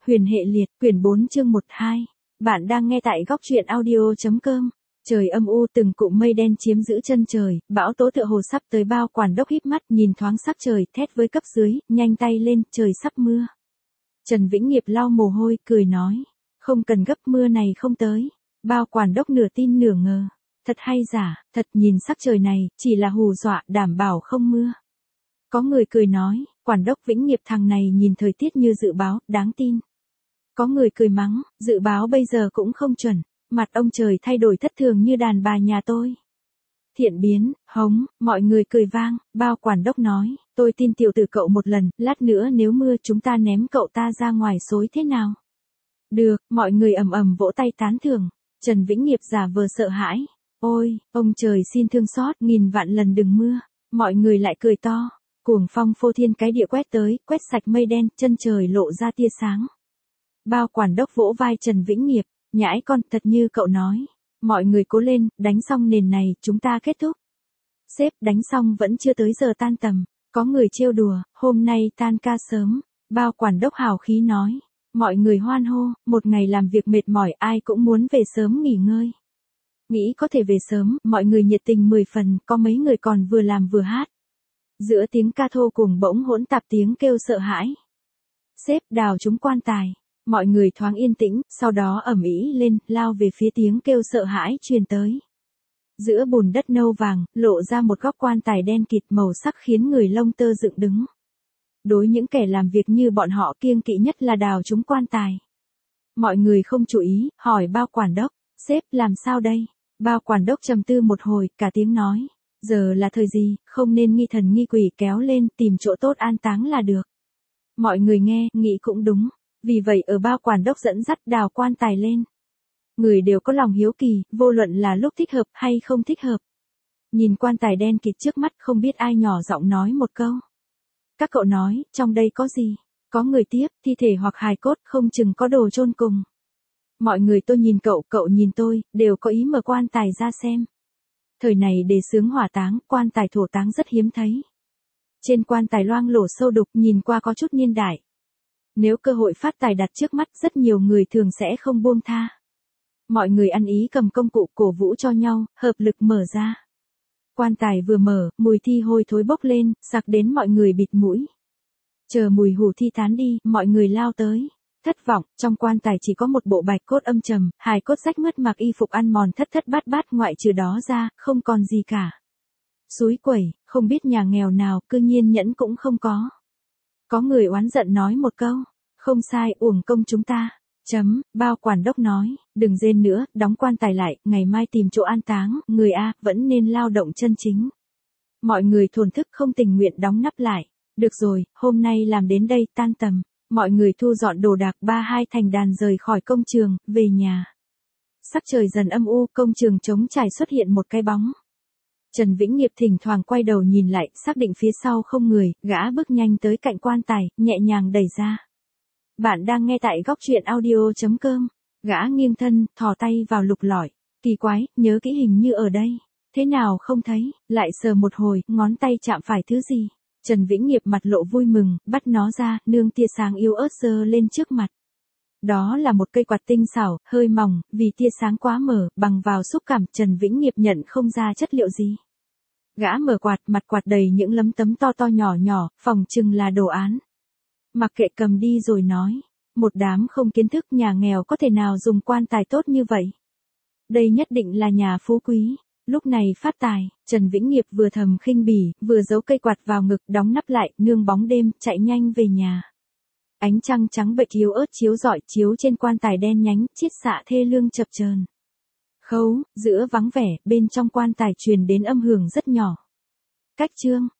Huyền hệ liệt, quyển 4 chương 1-2. Bạn đang nghe tại góc truyện audio.com. Trời âm u, từng cụm mây đen chiếm giữ chân trời, bão tố tựa hồ sắp tới. Bao Quản Đốc híp mắt nhìn thoáng sắc trời, thét với cấp dưới, nhanh tay lên, trời sắp mưa. Trần Vĩnh Nghiệp lau mồ hôi, cười nói, không cần gấp, mưa này không tới. Bao Quản Đốc nửa tin nửa ngờ, thật hay giả, thật, nhìn sắc trời này, chỉ là hù dọa, đảm bảo không mưa. Có người cười nói, Quản Đốc Vĩnh Nghiệp thằng này nhìn thời tiết như dự báo, đáng tin. Có người cười mắng, dự báo bây giờ cũng không chuẩn, mặt ông trời thay đổi thất thường như đàn bà nhà tôi. Thiện biến, hống, mọi người cười vang. Bao Quản Đốc nói, tôi tin tiểu tử cậu một lần, lát nữa nếu mưa chúng ta ném cậu ta ra ngoài xối thế nào? Được, mọi người ầm ầm vỗ tay tán thưởng. Trần Vĩnh Nghiệp giả vờ sợ hãi, ôi, ông trời xin thương xót, nghìn vạn lần đừng mưa. Mọi người lại cười to. Cuồng phong phô thiên cái địa quét tới, quét sạch mây đen, chân trời lộ ra tia sáng. Bao Quản Đốc vỗ vai Trần Vĩnh Nghiệp, nhãi con, thật như cậu nói. Mọi người cố lên, đánh xong nền này, chúng ta kết thúc. Sếp, đánh xong vẫn chưa tới giờ tan tầm. Có người trêu đùa, hôm nay tan ca sớm. Bao Quản Đốc hào khí nói. Mọi người hoan hô, một ngày làm việc mệt mỏi, ai cũng muốn về sớm nghỉ ngơi. Nghĩ có thể về sớm, mọi người nhiệt tình 10 phần, có mấy người còn vừa làm vừa hát. Giữa tiếng ca thô cùng bỗng hỗn tạp tiếng kêu sợ hãi. Sếp, đào chúng quan tài. Mọi người thoáng yên tĩnh, sau đó ầm ĩ lên, lao về phía tiếng kêu sợ hãi truyền tới. Giữa bùn đất nâu vàng, lộ ra một góc quan tài đen kịt màu sắc khiến người lông tơ dựng đứng. Đối những kẻ làm việc như bọn họ, kiêng kỵ nhất là đào chúng quan tài. Mọi người không chú ý, hỏi Bao Quản Đốc, sếp làm sao đây? Bao Quản Đốc trầm tư một hồi, cả tiếng nói. Giờ là thời gì, không nên nghi thần nghi quỷ, kéo lên, tìm chỗ tốt an táng là được. Mọi người nghe, nghĩ cũng đúng. Vì vậy ở Bao Quản Đốc dẫn dắt đào quan tài lên. Người đều có lòng hiếu kỳ, vô luận là lúc thích hợp hay không thích hợp. Nhìn quan tài đen kịt trước mắt, không biết ai nhỏ giọng nói một câu. Các cậu nói, trong đây có gì? Có người tiếp, thi thể hoặc hài cốt, không chừng có đồ chôn cùng. Mọi người tôi nhìn cậu, cậu nhìn tôi, đều có ý mở quan tài ra xem. Thời này đề xướng hỏa táng, quan tài thổ táng rất hiếm thấy. Trên quan tài loang lổ sâu đục, nhìn qua có chút niên đại. Nếu cơ hội phát tài đặt trước mắt, rất nhiều người thường sẽ không buông tha. Mọi người ăn ý cầm công cụ cổ vũ cho nhau, hợp lực mở ra. Quan tài vừa mở, mùi thi hôi thối bốc lên, sặc đến mọi người bịt mũi. Chờ mùi hủ thi tán đi, mọi người lao tới. Thất vọng, trong quan tài chỉ có một bộ bạch cốt âm trầm, hài cốt rách mướt, mặc y phục ăn mòn thất thất bát bát, ngoại trừ đó ra, không còn gì cả. Xúi quẩy, không biết nhà nghèo nào, cư nhiên nhẫn cũng không có. Có người oán giận nói một câu, không sai, uổng công chúng ta. Bao Quản Đốc nói, đừng rên nữa, đóng quan tài lại, ngày mai tìm chỗ an táng, người A, vẫn nên lao động chân chính. Mọi người thổn thức không tình nguyện đóng nắp lại. Được rồi, hôm nay làm đến đây, tan tầm. Mọi người thu dọn đồ đạc, 3-2 thành đàn rời khỏi công trường, về nhà. Sắc trời dần âm u, công trường trống trải xuất hiện một cái bóng. Trần Vĩnh Nghiệp thỉnh thoảng quay đầu nhìn lại, xác định phía sau không người, gã bước nhanh tới cạnh quan tài, nhẹ nhàng đẩy ra. Bạn đang nghe tại góc truyện audio.com. Gã nghiêng thân, thò tay vào lục lọi. Kỳ quái, nhớ kỹ hình như ở đây. Thế nào không thấy, lại sờ một hồi, ngón tay chạm phải thứ gì. Trần Vĩnh Nghiệp mặt lộ vui mừng, bắt nó ra, nương tia sáng yếu ớt giơ lên trước mặt. Đó là một cây quạt tinh xảo, hơi mỏng, vì tia sáng quá mờ, bằng vào xúc cảm, Trần Vĩnh Nghiệp nhận không ra chất liệu gì. Gã mở quạt, mặt quạt đầy những lấm tấm to to nhỏ nhỏ, phòng chừng là đồ án. Mặc kệ, cầm đi rồi nói. Một đám không kiến thức, nhà nghèo có thể nào dùng quan tài tốt như vậy. Đây nhất định là nhà phú quý. Lúc này phát tài, Trần Vĩnh Nghiệp vừa thầm khinh bỉ, vừa giấu cây quạt vào ngực, đóng nắp lại, nương bóng đêm, chạy nhanh về nhà. Ánh trăng trắng bệch yếu ớt chiếu rọi, chiếu trên quan tài đen nhánh, chiết xạ thê lương chập chờn. Khấu, giữa vắng vẻ, bên trong quan tài truyền đến âm hưởng rất nhỏ. Cách chương,